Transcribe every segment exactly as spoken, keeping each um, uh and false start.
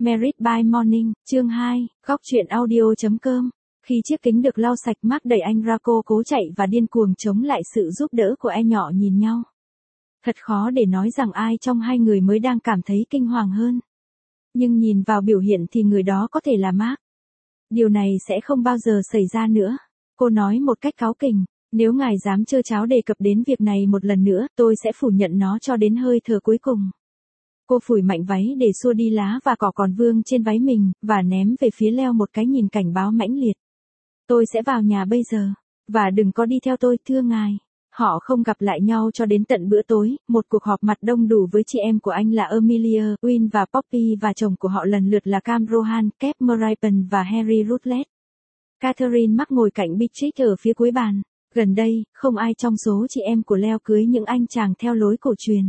Married by Morning, chương hai, góc truyện audio.com. Khi chiếc kính được lau sạch, Mark đẩy anh ra, cô cố chạy và điên cuồng chống lại sự giúp đỡ của em nhỏ nhìn nhau. Thật khó để nói rằng ai trong hai người mới đang cảm thấy kinh hoàng hơn. Nhưng nhìn vào biểu hiện thì người đó có thể là Mark. Điều này sẽ không bao giờ xảy ra nữa. Cô nói một cách cáu kỉnh. Nếu ngài dám trơ tráo đề cập đến việc này một lần nữa, tôi sẽ phủ nhận nó cho đến hơi thở cuối cùng. Cô phủi mạnh váy để xua đi lá và cỏ còn vương trên váy mình, và ném về phía Leo một cái nhìn cảnh báo mãnh liệt. Tôi sẽ vào nhà bây giờ. Và đừng có đi theo tôi, thưa ngài. Họ không gặp lại nhau cho đến tận bữa tối, một cuộc họp mặt đông đủ với chị em của anh là Amelia, Win và Poppy, và chồng của họ lần lượt là Cam Rohan, Kate Maripin và Harry Rutledge. Catherine Mark ngồi cạnh Beatrix ở phía cuối bàn. Gần đây, không ai trong số chị em của Leo cưới những anh chàng theo lối cổ truyền.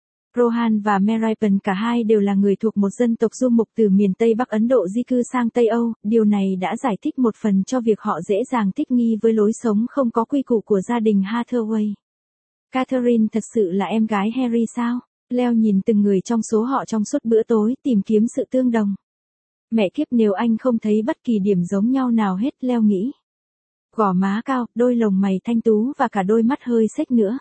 Rohan và Maripin cả hai đều là người thuộc một dân tộc du mục từ miền Tây Bắc Ấn Độ di cư sang Tây Âu, điều này đã giải thích một phần cho việc họ dễ dàng thích nghi với lối sống không có quy củ của gia đình Hathaway. Catherine thật sự là em gái Harry sao? Leo nhìn từng người trong số họ trong suốt bữa tối, tìm kiếm sự tương đồng. Mẹ kiếp, nếu anh không thấy bất kỳ điểm giống nhau nào hết, Leo nghĩ. Gò má cao, đôi lồng mày thanh tú và cả đôi mắt hơi xếch nữa.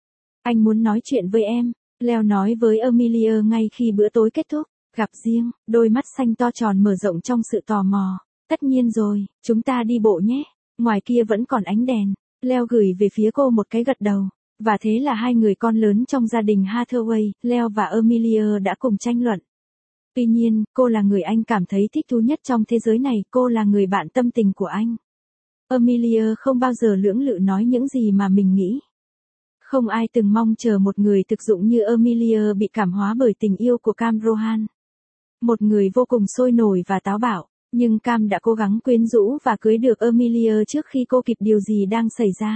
Anh muốn nói chuyện với em. Leo nói với Amelia ngay khi bữa tối kết thúc. Gặp riêng, đôi mắt xanh to tròn mở rộng trong sự tò mò. Tất nhiên rồi, chúng ta đi bộ nhé. Ngoài kia vẫn còn ánh đèn. Leo gửi về phía cô một cái gật đầu. Và thế là hai người con lớn trong gia đình Hathaway, Leo và Amelia đã cùng tranh luận. Tuy nhiên, cô là người anh cảm thấy thích thú nhất trong thế giới này, cô là người bạn tâm tình của anh. Amelia không bao giờ lưỡng lự nói những gì mà mình nghĩ. Không ai từng mong chờ một người thực dụng như Amelia bị cảm hóa bởi tình yêu của Cam Rohan. Một người vô cùng sôi nổi và táo bạo, nhưng Cam đã cố gắng quyến rũ và cưới được Amelia trước khi cô kịp điều gì đang xảy ra.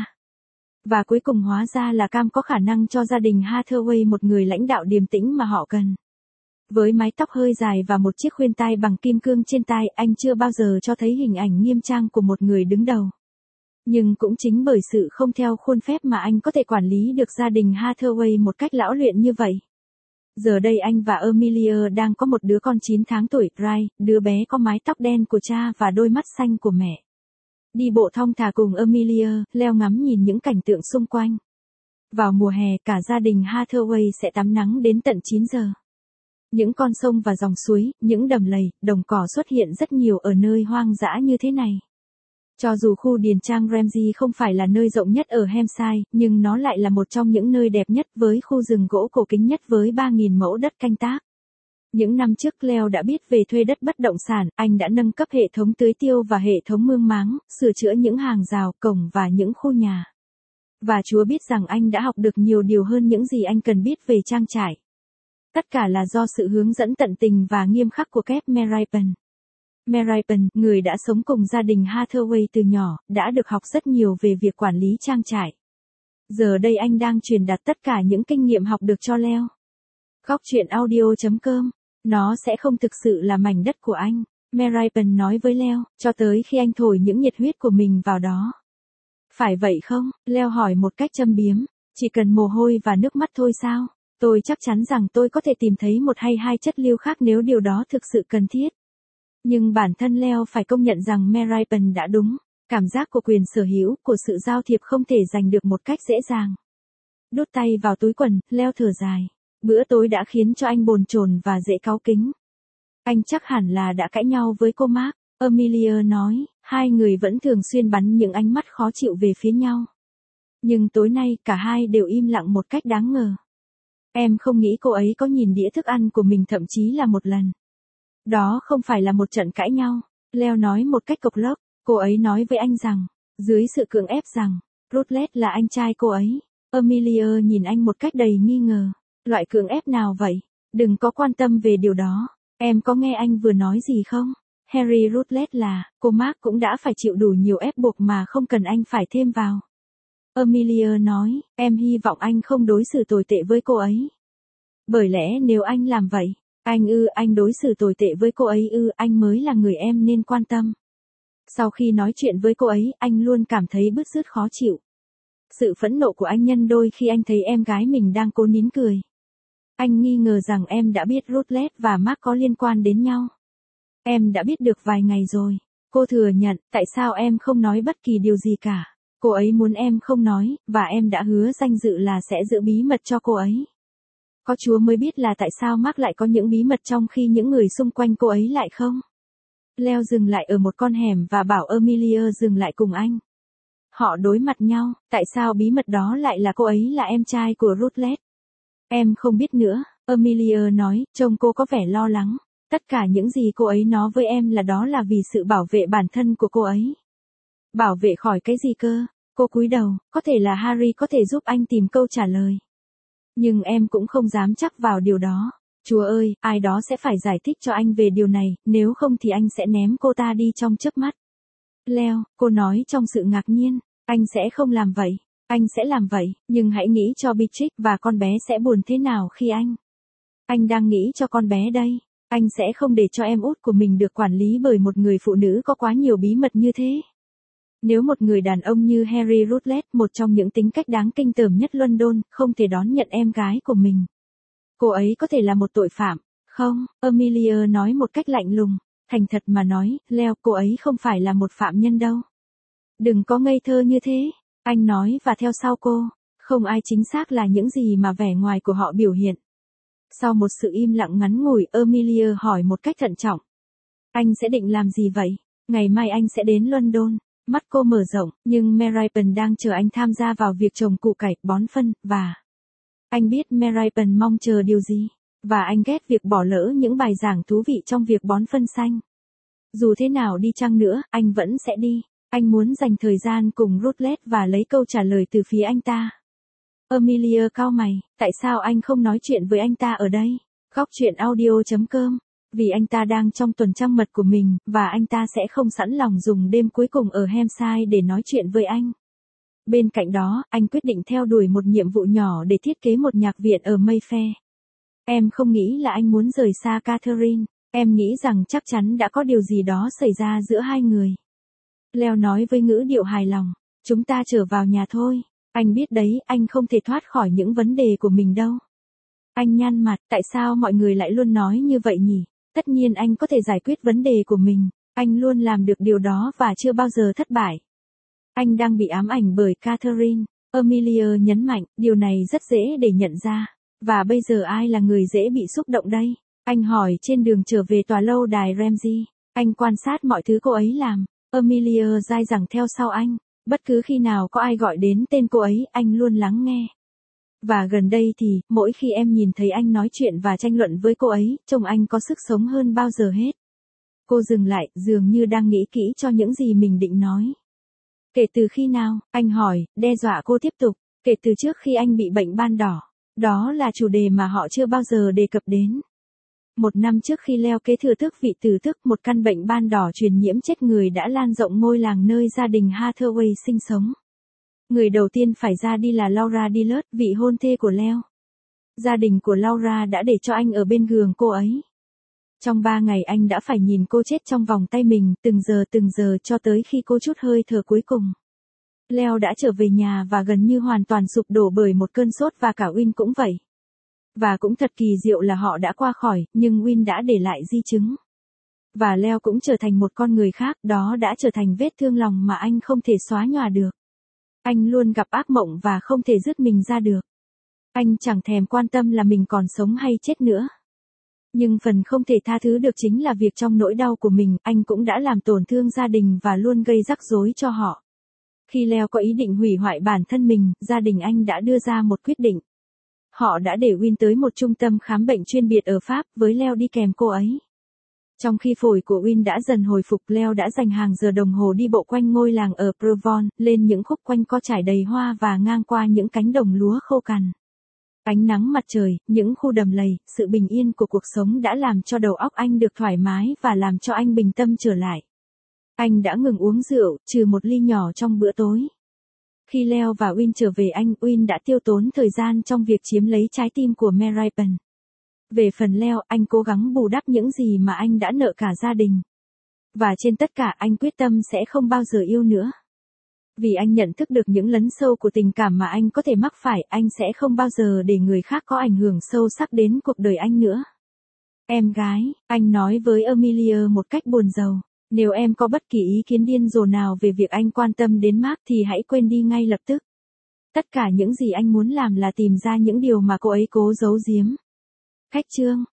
Và cuối cùng hóa ra là Cam có khả năng cho gia đình Hathaway một người lãnh đạo điềm tĩnh mà họ cần. Với mái tóc hơi dài và một chiếc khuyên tai bằng kim cương trên tai, anh chưa bao giờ cho thấy hình ảnh nghiêm trang của một người đứng đầu. Nhưng cũng chính bởi sự không theo khuôn phép mà anh có thể quản lý được gia đình Hathaway một cách lão luyện như vậy. Giờ đây anh và Amelia đang có một đứa con chín tháng tuổi, Rai, đứa bé có mái tóc đen của cha và đôi mắt xanh của mẹ. Đi bộ thong thả cùng Amelia, Leo ngắm nhìn những cảnh tượng xung quanh. Vào mùa hè, cả gia đình Hathaway sẽ tắm nắng đến tận chín giờ. Những con sông và dòng suối, những đầm lầy, đồng cỏ xuất hiện rất nhiều ở nơi hoang dã như thế này. Cho dù khu điền trang Ramsey không phải là nơi rộng nhất ở Hampshire, nhưng nó lại là một trong những nơi đẹp nhất với khu rừng gỗ cổ kính nhất với ba nghìn mẫu đất canh tác. Những năm trước Leo đã biết về thuê đất bất động sản, anh đã nâng cấp hệ thống tưới tiêu và hệ thống mương máng, sửa chữa những hàng rào, cổng và những khu nhà. Và Chúa biết rằng anh đã học được nhiều điều hơn những gì anh cần biết về trang trại. Tất cả là do sự hướng dẫn tận tình và nghiêm khắc của Kate Maripin. Maripin, người đã sống cùng gia đình Hathaway từ nhỏ, đã được học rất nhiều về việc quản lý trang trại. Giờ đây anh đang truyền đạt tất cả những kinh nghiệm học được cho Leo. Góc truyện audio.com. Nó sẽ không thực sự là mảnh đất của anh, Maripin nói với Leo, cho tới khi anh thổi những nhiệt huyết của mình vào đó. Phải vậy không? Leo hỏi một cách châm biếm. Chỉ cần mồ hôi và nước mắt thôi sao? Tôi chắc chắn rằng tôi có thể tìm thấy một hay hai chất lưu khác nếu điều đó thực sự cần thiết. Nhưng bản thân Leo phải công nhận rằng Maripin đã đúng. Cảm giác của quyền sở hữu, của sự giao thiệp không thể giành được một cách dễ dàng. Đút tay vào túi quần, Leo thở dài. Bữa tối đã khiến cho anh bồn chồn và dễ cáu kính. Anh chắc hẳn là đã cãi nhau với cô Mark, Amelia nói, hai người vẫn thường xuyên bắn những ánh mắt khó chịu về phía nhau. Nhưng tối nay cả hai đều im lặng một cách đáng ngờ. Em không nghĩ cô ấy có nhìn đĩa thức ăn của mình thậm chí là một lần. Đó không phải là một trận cãi nhau, Leo nói một cách cộc lốc. Cô ấy nói với anh rằng, dưới sự cưỡng ép rằng, Rutledge là anh trai cô ấy. Amelia nhìn anh một cách đầy nghi ngờ. Loại cưỡng ép nào vậy? Đừng có quan tâm về điều đó. Em có nghe anh vừa nói gì không? Harry Rutledge là, cô Mark cũng đã phải chịu đủ nhiều ép buộc mà không cần anh phải thêm vào. Amelia nói, em hy vọng anh không đối xử tồi tệ với cô ấy. Bởi lẽ nếu anh làm vậy, anh ư anh đối xử tồi tệ với cô ấy ư anh mới là người em nên quan tâm. Sau khi nói chuyện với cô ấy, anh luôn cảm thấy bứt rứt khó chịu. Sự phẫn nộ của anh nhân đôi khi anh thấy em gái mình đang cố nín cười. Anh nghi ngờ rằng em đã biết Rutledge và Mark có liên quan đến nhau. Em đã biết được vài ngày rồi. Cô thừa nhận, tại sao em không nói bất kỳ điều gì cả. Cô ấy muốn em không nói, và em đã hứa danh dự là sẽ giữ bí mật cho cô ấy. Có Chúa mới biết là tại sao Mark lại có những bí mật trong khi những người xung quanh cô ấy lại không. Leo dừng lại ở một con hẻm và bảo Amelia dừng lại cùng anh. Họ đối mặt nhau, tại sao bí mật đó lại là cô ấy là em trai của Rutledge? Em không biết nữa, Amelia nói, trông cô có vẻ lo lắng. Tất cả những gì cô ấy nói với em là đó là vì sự bảo vệ bản thân của cô ấy. Bảo vệ khỏi cái gì cơ? Cô cúi đầu, có thể là Harry có thể giúp anh tìm câu trả lời. Nhưng em cũng không dám chắc vào điều đó. Chúa ơi, ai đó sẽ phải giải thích cho anh về điều này, nếu không thì anh sẽ ném cô ta đi trong chớp mắt. Leo, cô nói trong sự ngạc nhiên, anh sẽ không làm vậy. Anh sẽ làm vậy, nhưng hãy nghĩ cho Beatrix và con bé sẽ buồn thế nào khi anh. Anh đang nghĩ cho con bé đây. Anh sẽ không để cho em út của mình được quản lý bởi một người phụ nữ có quá nhiều bí mật như thế. Nếu một người đàn ông như Harry Rutledge, một trong những tính cách đáng kinh tởm nhất London, không thể đón nhận em gái của mình. Cô ấy có thể là một tội phạm. Không, Amelia nói một cách lạnh lùng. Thành thật mà nói, Leo, cô ấy không phải là một phạm nhân đâu. Đừng có ngây thơ như thế. Anh nói và theo sau cô. Không ai chính xác là những gì mà vẻ ngoài của họ biểu hiện. Sau một sự im lặng ngắn ngủi, Amelia hỏi một cách thận trọng. Anh sẽ định làm gì vậy? Ngày mai anh sẽ đến London. Mắt cô mở rộng, nhưng Meripen đang chờ anh tham gia vào việc trồng củ cải, bón phân, và... Anh biết Meripen mong chờ điều gì, và anh ghét việc bỏ lỡ những bài giảng thú vị trong việc bón phân xanh. Dù thế nào đi chăng nữa, anh vẫn sẽ đi. Anh muốn dành thời gian cùng Rutledge và lấy câu trả lời từ phía anh ta. Amelia cau mày, tại sao anh không nói chuyện với anh ta ở đây? Góc truyện audio chấm com. Vì anh ta đang trong tuần trăng mật của mình, và anh ta sẽ không sẵn lòng dùng đêm cuối cùng ở Hampshire để nói chuyện với anh. Bên cạnh đó, anh quyết định theo đuổi một nhiệm vụ nhỏ để thiết kế một nhạc viện ở Mayfair. Em không nghĩ là anh muốn rời xa Catherine, em nghĩ rằng chắc chắn đã có điều gì đó xảy ra giữa hai người. Leo nói với ngữ điệu hài lòng, chúng ta trở vào nhà thôi, anh biết đấy, anh không thể thoát khỏi những vấn đề của mình đâu. Anh nhăn mặt, tại sao mọi người lại luôn nói như vậy nhỉ? Tất nhiên anh có thể giải quyết vấn đề của mình, anh luôn làm được điều đó và chưa bao giờ thất bại. Anh đang bị ám ảnh bởi Catherine, Amelia nhấn mạnh, điều này rất dễ để nhận ra. Và bây giờ ai là người dễ bị xúc động đây? Anh hỏi trên đường trở về tòa lâu đài Ramsay. Anh quan sát mọi thứ cô ấy làm. Amelia dai dẳng theo sau anh. Bất cứ khi nào có ai gọi đến tên cô ấy, anh luôn lắng nghe. Và gần đây thì, mỗi khi em nhìn thấy anh nói chuyện và tranh luận với cô ấy, trông anh có sức sống hơn bao giờ hết. Cô dừng lại, dường như đang nghĩ kỹ cho những gì mình định nói. Kể từ khi nào? Anh hỏi, đe dọa cô tiếp tục. Kể từ trước khi anh bị bệnh ban đỏ. Đó là chủ đề mà họ chưa bao giờ đề cập đến. Một năm trước khi Leo kế thừa tước vị từ tước, một căn bệnh ban đỏ truyền nhiễm chết người đã lan rộng ngôi làng nơi gia đình Hathaway sinh sống. Người đầu tiên phải ra đi là Laura Dillard, vị hôn thê của Leo. Gia đình của Laura đã để cho anh ở bên giường cô ấy. Trong ba ngày anh đã phải nhìn cô chết trong vòng tay mình, từng giờ từng giờ cho tới khi cô trút hơi thở cuối cùng. Leo đã trở về nhà và gần như hoàn toàn sụp đổ bởi một cơn sốt và cả Win cũng vậy. Và cũng thật kỳ diệu là họ đã qua khỏi, nhưng Win đã để lại di chứng. Và Leo cũng trở thành một con người khác, đó đã trở thành vết thương lòng mà anh không thể xóa nhòa được. Anh luôn gặp ác mộng và không thể dứt mình ra được. Anh chẳng thèm quan tâm là mình còn sống hay chết nữa. Nhưng phần không thể tha thứ được chính là việc trong nỗi đau của mình, anh cũng đã làm tổn thương gia đình và luôn gây rắc rối cho họ. Khi Leo có ý định hủy hoại bản thân mình, gia đình anh đã đưa ra một quyết định. Họ đã để Win tới một trung tâm khám bệnh chuyên biệt ở Pháp, với Leo đi kèm cô ấy. Trong khi phổi của Win đã dần hồi phục, Leo đã dành hàng giờ đồng hồ đi bộ quanh ngôi làng ở Provence, lên những khúc quanh co trải đầy hoa và ngang qua những cánh đồng lúa khô cằn. Ánh nắng mặt trời, những khu đầm lầy, sự bình yên của cuộc sống đã làm cho đầu óc anh được thoải mái và làm cho anh bình tâm trở lại. Anh đã ngừng uống rượu, trừ một ly nhỏ trong bữa tối. Khi Leo và Win trở về anh, Win đã tiêu tốn thời gian trong việc chiếm lấy trái tim của Meripen. Về phần Leo, anh cố gắng bù đắp những gì mà anh đã nợ cả gia đình. Và trên tất cả anh quyết tâm sẽ không bao giờ yêu nữa. Vì anh nhận thức được những lấn sâu của tình cảm mà anh có thể mắc phải, anh sẽ không bao giờ để người khác có ảnh hưởng sâu sắc đến cuộc đời anh nữa. Em gái, anh nói với Amelia một cách buồn rầu. Nếu em có bất kỳ ý kiến điên rồ nào về việc anh quan tâm đến Mark thì hãy quên đi ngay lập tức. Tất cả những gì anh muốn làm là tìm ra những điều mà cô ấy cố giấu giếm. Khách chương